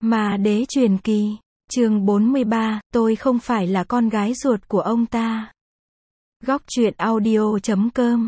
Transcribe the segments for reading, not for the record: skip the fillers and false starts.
Ma đế truyền kỳ, chương 43, tôi không phải là con gái ruột của ông ta. Góc truyện audio.com.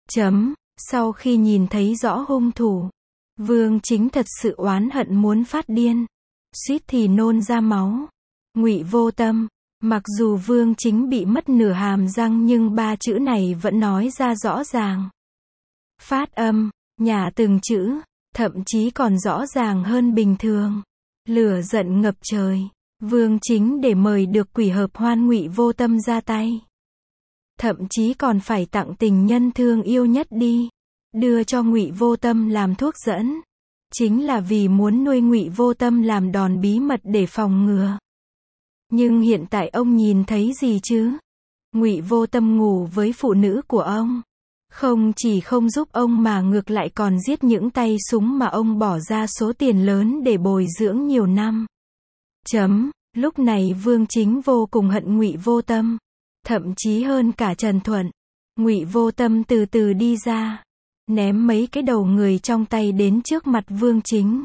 Sau khi nhìn thấy rõ hung thủ, Vương Chính thật sự oán hận muốn phát điên, suýt thì nôn ra máu. Ngụy Vô Tâm, mặc dù Vương Chính bị mất nửa hàm răng nhưng ba chữ này vẫn nói ra rõ ràng. Phát âm, nhả từng chữ, thậm chí còn rõ ràng hơn bình thường. Lửa giận ngập trời, Vương Chính để mời được quỷ hợp hoan Ngụy Vô Tâm ra tay. Thậm chí còn phải tặng tình nhân thương yêu nhất đi, đưa cho Ngụy Vô Tâm làm thuốc dẫn. Chính là vì muốn nuôi Ngụy Vô Tâm làm đòn bí mật để phòng ngừa. Nhưng hiện tại ông nhìn thấy gì chứ? Ngụy Vô Tâm ngủ với phụ nữ của ông. Không chỉ không giúp ông mà ngược lại còn giết những tay súng mà ông bỏ ra số tiền lớn để bồi dưỡng nhiều năm. Lúc này Vương Chính vô cùng hận Ngụy Vô Tâm, thậm chí hơn cả Trần Thuận. Ngụy Vô Tâm từ từ đi ra, ném mấy cái đầu người trong tay đến trước mặt Vương Chính.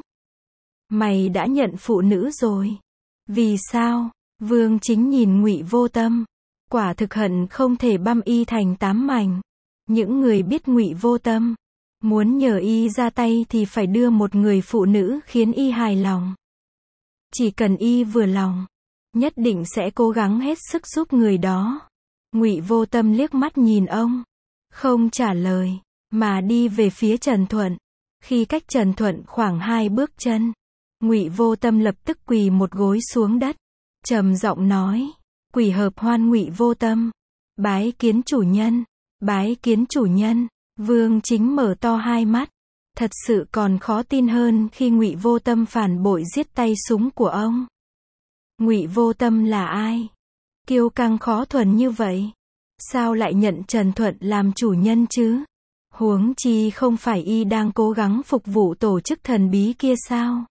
Mày đã nhận phụ nữ rồi. Vì sao? Vương Chính nhìn Ngụy Vô Tâm, quả thực hận không thể băm y thành 8 mảnh. Những người biết Ngụy Vô Tâm muốn nhờ y ra tay thì phải đưa một người phụ nữ khiến y hài lòng. Chỉ cần y vừa lòng, nhất định sẽ cố gắng hết sức giúp người đó. Ngụy Vô Tâm liếc mắt nhìn ông, không trả lời, mà đi về phía Trần Thuận. Khi cách Trần Thuận khoảng 2 bước chân, Ngụy Vô Tâm lập tức quỳ một gối xuống đất, trầm giọng nói: "Quỷ hợp hoan Ngụy Vô Tâm, bái kiến chủ nhân, bái kiến chủ nhân." Vương Chính mở to hai mắt, thật sự còn khó tin hơn khi Ngụy Vô Tâm phản bội giết tay súng của ông. Ngụy Vô Tâm là ai? Kiêu căng khó thuần như vậy, sao lại nhận Trần Thuận làm chủ nhân chứ? Huống chi không phải y đang cố gắng phục vụ tổ chức thần bí kia sao?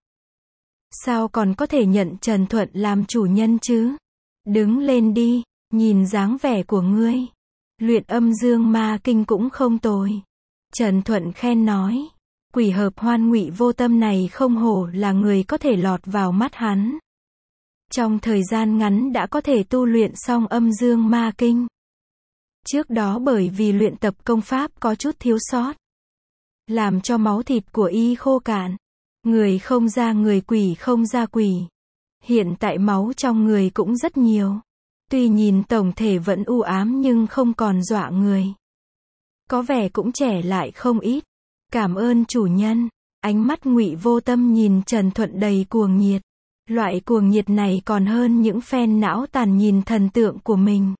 Sao còn có thể nhận Trần Thuận làm chủ nhân chứ? Đứng lên đi, nhìn dáng vẻ của ngươi, luyện âm dương ma kinh cũng không tồi. Trần Thuận khen nói. Quỷ hợp hoan Ngụy Vô Tâm này không hổ là người có thể lọt vào mắt hắn. Trong thời gian ngắn đã có thể tu luyện xong âm dương ma kinh. Trước đó bởi vì luyện tập công pháp có chút thiếu sót, làm cho máu thịt của y khô cạn. Người không ra người, quỷ không ra quỷ. Hiện tại máu trong người cũng rất nhiều. Tuy nhìn tổng thể vẫn u ám nhưng không còn dọa người. Có vẻ cũng trẻ lại không ít. Cảm ơn chủ nhân. Ánh mắt Ngụy Vô Tâm nhìn Trần Thuận đầy cuồng nhiệt. Loại cuồng nhiệt này còn hơn những phen não tàn nhìn thần tượng của mình.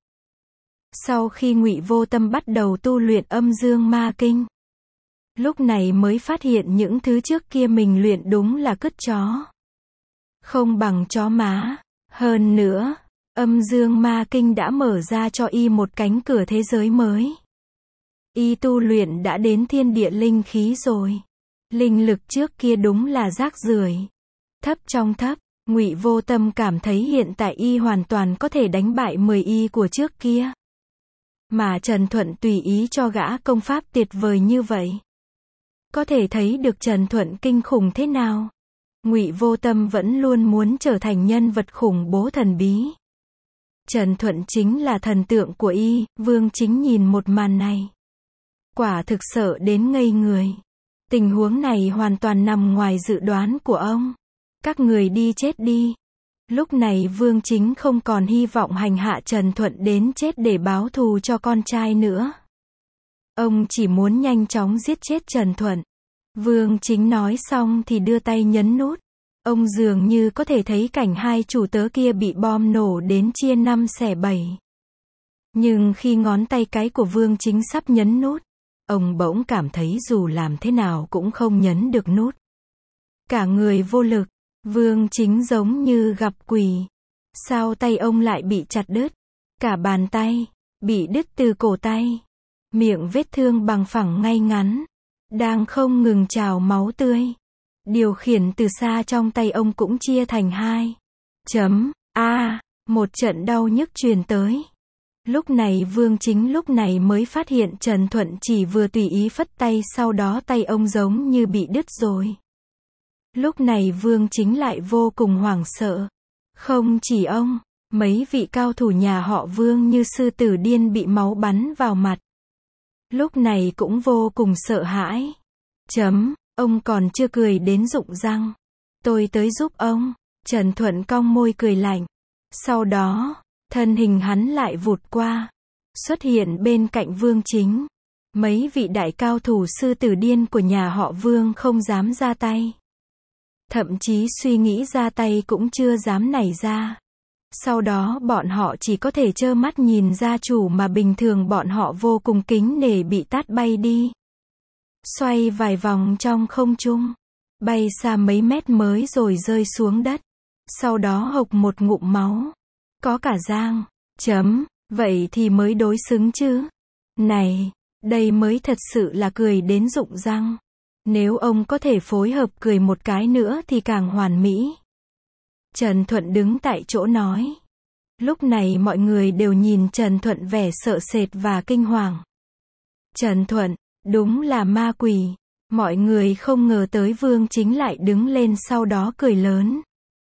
Sau khi Ngụy Vô Tâm bắt đầu tu luyện âm dương ma kinh, lúc này mới phát hiện những thứ trước kia mình luyện đúng là cứt chó, không bằng chó má. Hơn nữa, âm dương ma kinh đã mở ra cho y một cánh cửa thế giới mới. Y tu luyện đã đến thiên địa linh khí rồi. Linh lực trước kia đúng là rác rưởi, thấp trong thấp. Ngụy Vô Tâm cảm thấy hiện tại y hoàn toàn có thể đánh bại 10 y của trước kia. Mà Trần Thuận tùy ý cho gã công pháp tuyệt vời như vậy, có thể thấy được Trần Thuận kinh khủng thế nào. Ngụy Vô Tâm vẫn luôn muốn trở thành nhân vật khủng bố thần bí. Trần Thuận chính là thần tượng của y. Vương Chính nhìn một màn này, quả thực sợ đến ngây người. Tình huống này hoàn toàn nằm ngoài dự đoán của ông. Các người đi chết đi. Lúc này Vương Chính không còn hy vọng hành hạ Trần Thuận đến chết để báo thù cho con trai nữa. Ông chỉ muốn nhanh chóng giết chết Trần Thuận. Vương Chính nói xong thì đưa tay nhấn nút. Ông dường như có thể thấy cảnh hai chủ tớ kia bị bom nổ đến chia 5 xẻ 7. Nhưng khi ngón tay cái của Vương Chính sắp nhấn nút, ông bỗng cảm thấy dù làm thế nào cũng không nhấn được nút. Cả người vô lực, Vương Chính giống như gặp quỷ. Sao tay ông lại bị chặt đứt? Cả bàn tay bị đứt từ cổ tay. Miệng vết thương bằng phẳng ngay ngắn, đang không ngừng trào máu tươi. Điều khiển từ xa trong tay ông cũng chia thành hai. Một trận đau nhức truyền tới. Lúc này Vương Chính lúc này mới phát hiện Trần Thuận chỉ vừa tùy ý phất tay, sau đó tay ông giống như bị đứt rồi. Lúc này Vương Chính lại vô cùng hoảng sợ. Không chỉ ông, mấy vị cao thủ nhà họ Vương như sư tử điên bị máu bắn vào mặt. Lúc này cũng vô cùng sợ hãi. Ông còn chưa cười đến rụng răng. Tôi tới giúp ông. Trần Thuận cong môi cười lạnh. Sau đó, thân hình hắn lại vụt qua, xuất hiện bên cạnh Vương Chính. Mấy vị đại cao thủ sư tử điên của nhà họ Vương không dám ra tay. Thậm chí suy nghĩ ra tay cũng chưa dám nảy ra. Sau đó bọn họ chỉ có thể trơ mắt nhìn gia chủ mà bình thường bọn họ vô cùng kính nể bị tát bay đi. Xoay vài vòng trong không trung, bay xa mấy mét mới rồi rơi xuống đất. Sau đó hộc một ngụm máu. Có cả giang. Vậy thì mới đối xứng chứ. Này, đây mới thật sự là cười đến rụng răng. Nếu ông có thể phối hợp cười một cái nữa thì càng hoàn mỹ. Trần Thuận đứng tại chỗ nói. Lúc này mọi người đều nhìn Trần Thuận vẻ sợ sệt và kinh hoàng. Trần Thuận, đúng là ma quỷ. Mọi người không ngờ tới Vương Chính lại đứng lên sau đó cười lớn.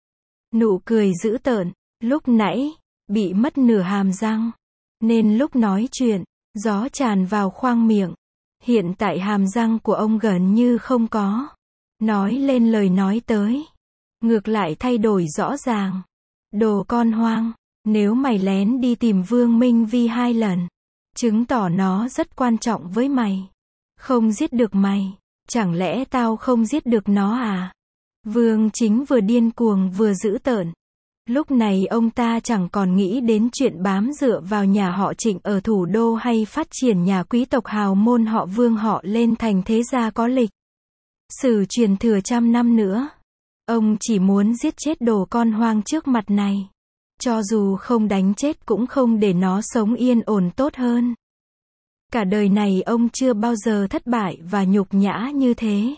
Nụ cười dữ tợn, lúc nãy, bị mất nửa hàm răng. Nên lúc nói chuyện, gió tràn vào khoang miệng. Hiện tại hàm răng của ông gần như không có. Nói lên lời nói tới. Ngược lại thay đổi rõ ràng. Đồ con hoang, nếu mày lén đi tìm Vương Minh Vi 2 lần, chứng tỏ nó rất quan trọng với mày. Không giết được mày, chẳng lẽ tao không giết được nó à? Vương Chính vừa điên cuồng vừa dữ tợn. Lúc này ông ta chẳng còn nghĩ đến chuyện bám dựa vào nhà họ Trịnh ở thủ đô hay phát triển nhà quý tộc hào môn họ Vương họ lên thành thế gia có lịch sử truyền thừa trăm năm nữa. Ông chỉ muốn giết chết đồ con hoang trước mặt này. Cho dù không đánh chết cũng không để nó sống yên ổn tốt hơn. Cả đời này ông chưa bao giờ thất bại và nhục nhã như thế.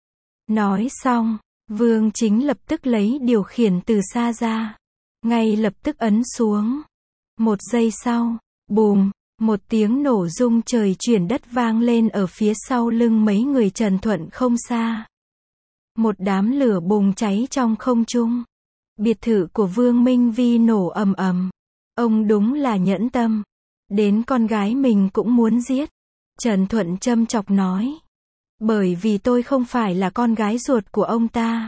Nói xong, Vương Chính lập tức lấy điều khiển từ xa ra. Ngay lập tức ấn xuống. 1 giây sau, bùm, một tiếng nổ rung trời chuyển đất vang lên ở phía sau lưng mấy người Trần Thuận không xa. Một đám lửa bùng cháy trong không trung. Biệt thự của Vương Minh Vi nổ ầm ầm. Ông đúng là nhẫn tâm. Đến con gái mình cũng muốn giết. Trần Thuận châm chọc nói. Bởi vì tôi không phải là con gái ruột của ông ta.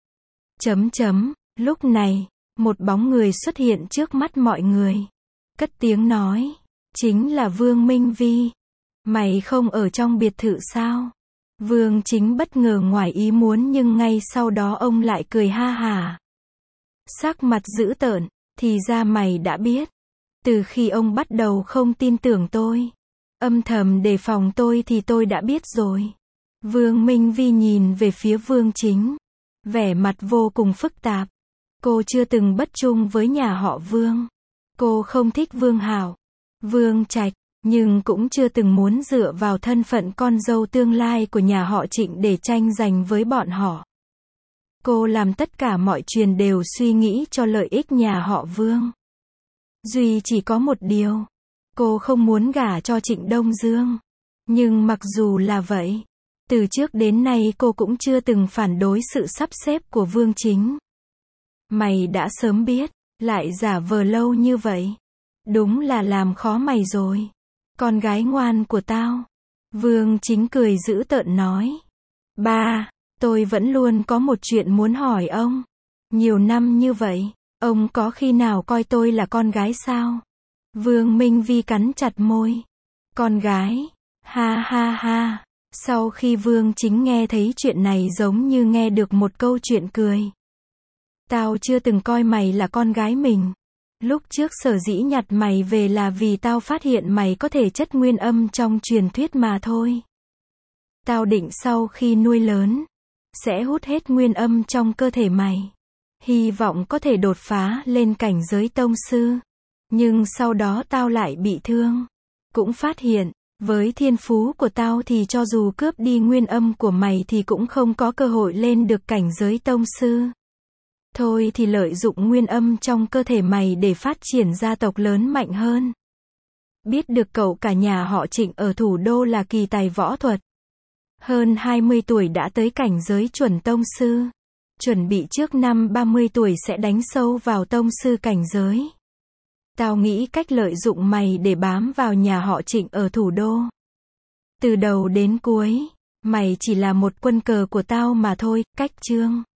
Lúc này, một bóng người xuất hiện trước mắt mọi người. Cất tiếng nói. Chính là Vương Minh Vi. Mày không ở trong biệt thự sao? Vương Chính bất ngờ ngoài ý muốn nhưng ngay sau đó ông lại cười ha hả. Sắc mặt dữ tợn, thì ra mày đã biết. Từ khi ông bắt đầu không tin tưởng tôi, âm thầm đề phòng tôi thì tôi đã biết rồi. Vương Minh Vi nhìn về phía Vương Chính. Vẻ mặt vô cùng phức tạp. Cô chưa từng bất trung với nhà họ Vương. Cô không thích Vương Hảo, Vương Trạch, nhưng cũng chưa từng muốn dựa vào thân phận con dâu tương lai của nhà họ Trịnh để tranh giành với bọn họ. Cô làm tất cả mọi chuyện đều suy nghĩ cho lợi ích nhà họ Vương. Duy chỉ có một điều, cô không muốn gả cho Trịnh Đông Dương. Nhưng mặc dù là vậy, từ trước đến nay cô cũng chưa từng phản đối sự sắp xếp của Vương Chính. Mày đã sớm biết, lại giả vờ lâu như vậy. Đúng là làm khó mày rồi. Con gái ngoan của tao. Vương Chính cười dữ tợn nói. Ba, tôi vẫn luôn có một chuyện muốn hỏi ông. Nhiều năm như vậy, ông có khi nào coi tôi là con gái sao? Vương Minh Vi cắn chặt môi. Con gái? Ha ha ha. Sau khi Vương Chính nghe thấy chuyện này giống như nghe được một câu chuyện cười. Tao chưa từng coi mày là con gái mình. Lúc trước sở dĩ nhặt mày về là vì tao phát hiện mày có thể chất nguyên âm trong truyền thuyết mà thôi. Tao định sau khi nuôi lớn, sẽ hút hết nguyên âm trong cơ thể mày. Hy vọng có thể đột phá lên cảnh giới tông sư. Nhưng sau đó tao lại bị thương. Cũng phát hiện, với thiên phú của tao thì cho dù cướp đi nguyên âm của mày thì cũng không có cơ hội lên được cảnh giới tông sư. Thôi thì lợi dụng nguyên âm trong cơ thể mày để phát triển gia tộc lớn mạnh hơn. Biết được cậu cả nhà họ Trịnh ở thủ đô là kỳ tài võ thuật. Hơn 20 tuổi đã tới cảnh giới chuẩn tông sư. chuẩn bị trước năm 30 tuổi sẽ đánh sâu vào tông sư cảnh giới. Tao nghĩ cách lợi dụng mày để bám vào nhà họ Trịnh ở thủ đô. Từ đầu đến cuối, mày chỉ là một quân cờ của tao mà thôi, cách chương.